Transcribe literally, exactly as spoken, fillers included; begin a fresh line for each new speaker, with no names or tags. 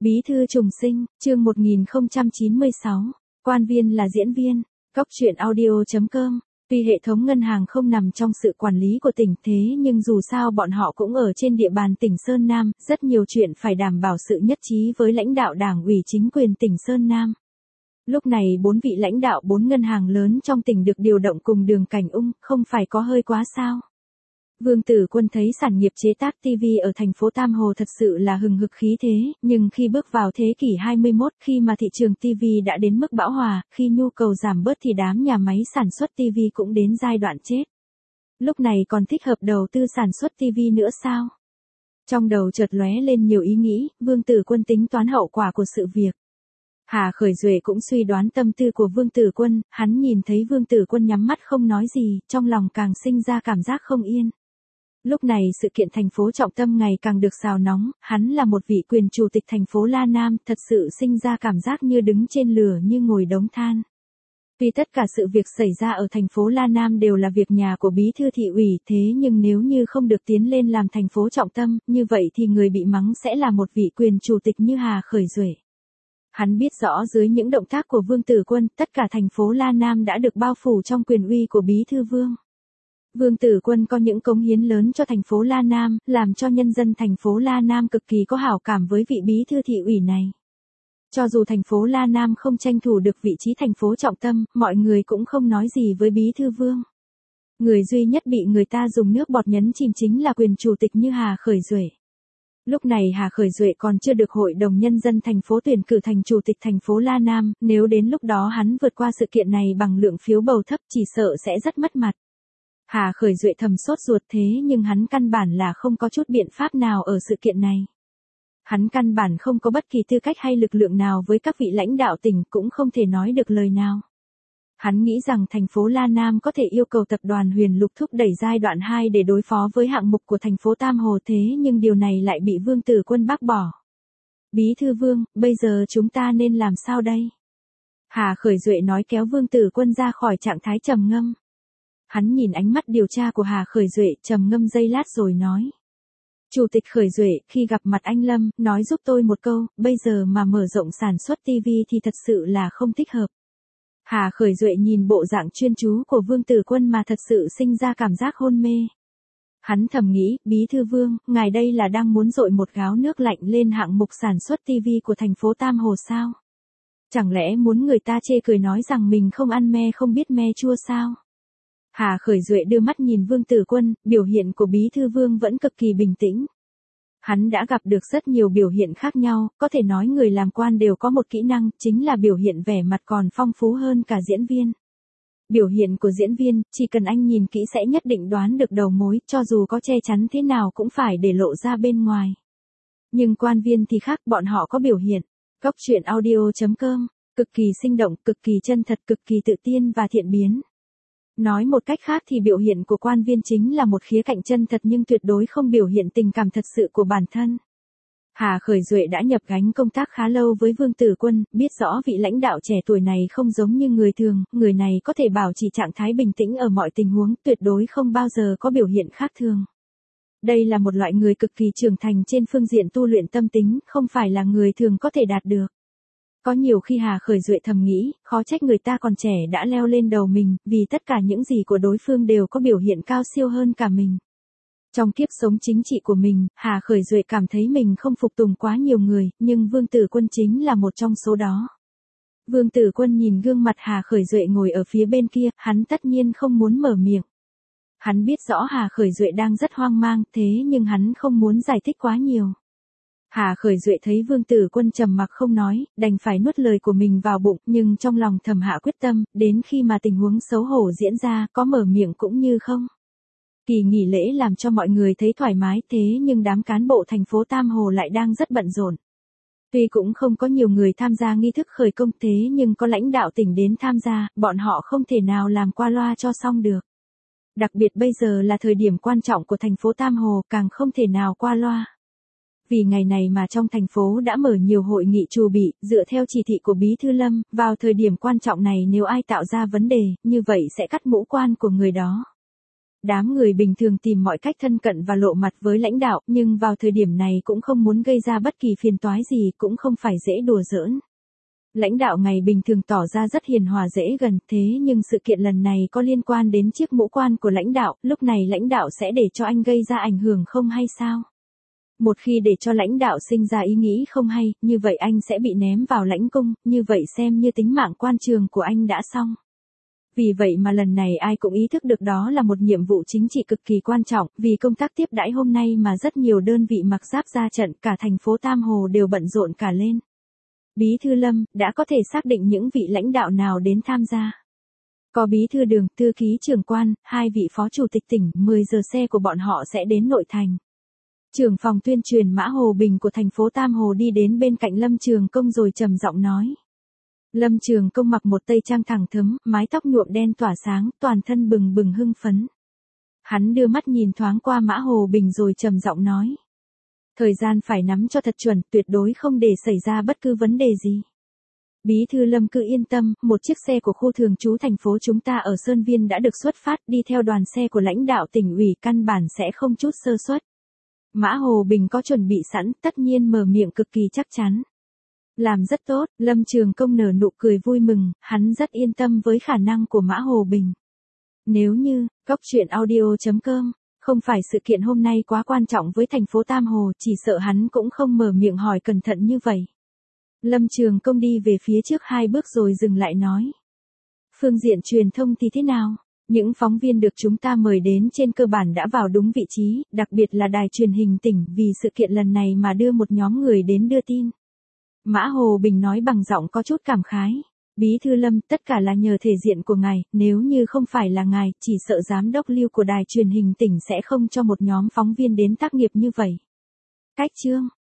Bí thư trùng sinh, chương một nghìn không trăm chín mươi sáu, quan viên là diễn viên, Cóc truyện audio chấm com. Tuy hệ thống ngân hàng không nằm trong sự quản lý của tỉnh thế nhưng dù sao bọn họ cũng ở trên địa bàn tỉnh Sơn Nam, rất nhiều chuyện phải đảm bảo sự nhất trí với lãnh đạo đảng ủy chính quyền tỉnh Sơn Nam. Lúc này bốn vị lãnh đạo bốn ngân hàng lớn trong tỉnh được điều động cùng Đường Cảnh Ung, không phải có hơi quá sao? Vương Tử Quân thấy sản nghiệp chế tác ti vi ở thành phố Tam Hồ thật sự là hừng hực khí thế, nhưng khi bước vào thế kỷ hai mươi mốt, khi mà thị trường ti vi đã đến mức bão hòa, khi nhu cầu giảm bớt thì đám nhà máy sản xuất ti vi cũng đến giai đoạn chết. Lúc này còn thích hợp đầu tư sản xuất ti vi nữa sao? Trong đầu chợt lóe lên nhiều ý nghĩ, Vương Tử Quân tính toán hậu quả của sự việc. Hà Khởi Duệ cũng suy đoán tâm tư của Vương Tử Quân, hắn nhìn thấy Vương Tử Quân nhắm mắt không nói gì, trong lòng càng sinh ra cảm giác không yên. Lúc này sự kiện thành phố trọng tâm ngày càng được xào nóng, hắn là một vị quyền chủ tịch thành phố La Nam, thật sự sinh ra cảm giác như đứng trên lửa như ngồi đống than. Tuy tất cả sự việc xảy ra ở thành phố La Nam đều là việc nhà của bí thư thị ủy, thế nhưng nếu như không được tiến lên làm thành phố trọng tâm, như vậy thì người bị mắng sẽ là một vị quyền chủ tịch như Hà Khởi Duệ. Hắn biết rõ dưới những động tác của Vương Tử Quân, tất cả thành phố La Nam đã được bao phủ trong quyền uy của bí thư Vương. Vương Tử Quân có những cống hiến lớn cho thành phố La Nam, làm cho nhân dân thành phố La Nam cực kỳ có hảo cảm với vị bí thư thị ủy này. Cho dù thành phố La Nam không tranh thủ được vị trí thành phố trọng tâm, mọi người cũng không nói gì với bí thư Vương. Người duy nhất bị người ta dùng nước bọt nhấn chìm chính là quyền chủ tịch như Hà Khởi Duệ. Lúc này Hà Khởi Duệ còn chưa được Hội đồng Nhân dân thành phố tuyển cử thành chủ tịch thành phố La Nam, nếu đến lúc đó hắn vượt qua sự kiện này bằng lượng phiếu bầu thấp chỉ sợ sẽ rất mất mặt. Hà Khởi Duệ thầm sốt ruột thế nhưng hắn căn bản là không có chút biện pháp nào ở sự kiện này. Hắn căn bản không có bất kỳ tư cách hay lực lượng nào với các vị lãnh đạo tỉnh, cũng không thể nói được lời nào. Hắn nghĩ rằng thành phố La Nam có thể yêu cầu tập đoàn Huyền Lục thúc đẩy giai đoạn hai để đối phó với hạng mục của thành phố Tam Hồ, thế nhưng điều này lại bị Vương Tử Quân bác bỏ. Bí thư Vương, bây giờ chúng ta nên làm sao đây? Hà Khởi Duệ nói kéo Vương Tử Quân ra khỏi trạng thái trầm ngâm. Hắn nhìn ánh mắt điều tra của Hà Khởi Duệ, trầm ngâm giây lát rồi nói. Chủ tịch Khởi Duệ, khi gặp mặt anh Lâm, nói giúp tôi một câu, bây giờ mà mở rộng sản xuất ti vi thì thật sự là không thích hợp. Hà Khởi Duệ nhìn bộ dạng chuyên chú của Vương Tử Quân mà thật sự sinh ra cảm giác hôn mê. Hắn thầm nghĩ, bí thư Vương, ngài đây là đang muốn dội một gáo nước lạnh lên hạng mục sản xuất ti vi của thành phố Tam Hồ sao? Chẳng lẽ muốn người ta chê cười nói rằng mình không ăn me không biết me chua sao? Hà Khởi Duệ đưa mắt nhìn Vương Tử Quân, biểu hiện của bí thư Vương vẫn cực kỳ bình tĩnh. Hắn đã gặp được rất nhiều biểu hiện khác nhau, có thể nói người làm quan đều có một kỹ năng, chính là biểu hiện vẻ mặt còn phong phú hơn cả diễn viên. Biểu hiện của diễn viên, chỉ cần anh nhìn kỹ sẽ nhất định đoán được đầu mối, cho dù có che chắn thế nào cũng phải để lộ ra bên ngoài. Nhưng quan viên thì khác, bọn họ có biểu hiện. Cóc truyện audio chấm com, cực kỳ sinh động, cực kỳ chân thật, cực kỳ tự tin và thiện biến. Nói một cách khác thì biểu hiện của quan viên chính là một khía cạnh chân thật nhưng tuyệt đối không biểu hiện tình cảm thật sự của bản thân. Hà Khởi Duệ đã nhập gánh công tác khá lâu với Vương Tử Quân, biết rõ vị lãnh đạo trẻ tuổi này không giống như người thường, người này có thể bảo trì trạng thái bình tĩnh ở mọi tình huống, tuyệt đối không bao giờ có biểu hiện khác thường. Đây là một loại người cực kỳ trưởng thành trên phương diện tu luyện tâm tính, không phải là người thường có thể đạt được. Có nhiều khi Hà Khởi Duệ thầm nghĩ, khó trách người ta còn trẻ đã leo lên đầu mình, vì tất cả những gì của đối phương đều có biểu hiện cao siêu hơn cả mình. Trong kiếp sống chính trị của mình, Hà Khởi Duệ cảm thấy mình không phục tùng quá nhiều người, nhưng Vương Tử Quân chính là một trong số đó. Vương Tử Quân nhìn gương mặt Hà Khởi Duệ ngồi ở phía bên kia, hắn tất nhiên không muốn mở miệng. Hắn biết rõ Hà Khởi Duệ đang rất hoang mang, thế nhưng hắn không muốn giải thích quá nhiều. Hà Khởi Duệ thấy Vương Tử Quân trầm mặc không nói, đành phải nuốt lời của mình vào bụng, nhưng trong lòng thầm hạ quyết tâm, đến khi mà tình huống xấu hổ diễn ra, có mở miệng cũng như không. Kỳ nghỉ lễ làm cho mọi người thấy thoải mái, thế nhưng đám cán bộ thành phố Tam Hồ lại đang rất bận rộn. Tuy cũng không có nhiều người tham gia nghi thức khởi công thế nhưng có lãnh đạo tỉnh đến tham gia, bọn họ không thể nào làm qua loa cho xong được. Đặc biệt bây giờ là thời điểm quan trọng của thành phố Tam Hồ, càng không thể nào qua loa. Vì ngày này mà trong thành phố đã mở nhiều hội nghị trù bị, dựa theo chỉ thị của Bí thư Lâm, vào thời điểm quan trọng này nếu ai tạo ra vấn đề, như vậy sẽ cắt mũ quan của người đó. Đám người bình thường tìm mọi cách thân cận và lộ mặt với lãnh đạo, nhưng vào thời điểm này cũng không muốn gây ra bất kỳ phiền toái gì, cũng không phải dễ đùa giỡn. Lãnh đạo ngày bình thường tỏ ra rất hiền hòa dễ gần, thế nhưng sự kiện lần này có liên quan đến chiếc mũ quan của lãnh đạo, lúc này lãnh đạo sẽ để cho anh gây ra ảnh hưởng không hay sao? Một khi để cho lãnh đạo sinh ra ý nghĩ không hay, như vậy anh sẽ bị ném vào lãnh cung, như vậy xem như tính mạng quan trường của anh đã xong. Vì vậy mà lần này ai cũng ý thức được đó là một nhiệm vụ chính trị cực kỳ quan trọng, vì công tác tiếp đãi hôm nay mà rất nhiều đơn vị mặc giáp ra trận, cả thành phố Tam Hồ đều bận rộn cả lên. Bí thư Lâm, đã có thể xác định những vị lãnh đạo nào đến tham gia. Có bí thư Đường, thư ký trưởng quan, hai vị phó chủ tịch tỉnh, mười giờ xe của bọn họ sẽ đến nội thành. Trưởng phòng tuyên truyền Mã Hồ Bình của thành phố Tam Hồ đi đến bên cạnh Lâm Trường Công rồi trầm giọng nói. Lâm Trường Công mặc một tây trang thẳng thấm, mái tóc nhuộm đen tỏa sáng, toàn thân bừng bừng hưng phấn. Hắn đưa mắt nhìn thoáng qua Mã Hồ Bình rồi trầm giọng nói. Thời gian phải nắm cho thật chuẩn, tuyệt đối không để xảy ra bất cứ vấn đề gì. Bí thư Lâm cứ yên tâm, một chiếc xe của khu thường trú thành phố chúng ta ở Sơn Viên đã được xuất phát, đi theo đoàn xe của lãnh đạo tỉnh ủy, căn bản sẽ không chút sơ suất. Mã Hồ Bình có chuẩn bị sẵn, tất nhiên mở miệng cực kỳ chắc chắn. Làm rất tốt, Lâm Trường Công nở nụ cười vui mừng, hắn rất yên tâm với khả năng của Mã Hồ Bình. Nếu như, Cóc Truyện Audio chấm com, không phải sự kiện hôm nay quá quan trọng với thành phố Tam Hồ, chỉ sợ hắn cũng không mở miệng hỏi cẩn thận như vậy. Lâm Trường Công đi về phía trước hai bước rồi dừng lại nói. Phương diện truyền thông thì thế nào? Những phóng viên được chúng ta mời đến trên cơ bản đã vào đúng vị trí, đặc biệt là đài truyền hình tỉnh, vì sự kiện lần này mà đưa một nhóm người đến đưa tin. Mã Hồ Bình nói bằng giọng có chút cảm khái. Bí thư Lâm, tất cả là nhờ thể diện của ngài, nếu như không phải là ngài, chỉ sợ giám đốc Lưu của đài truyền hình tỉnh sẽ không cho một nhóm phóng viên đến tác nghiệp như vậy. Cách chương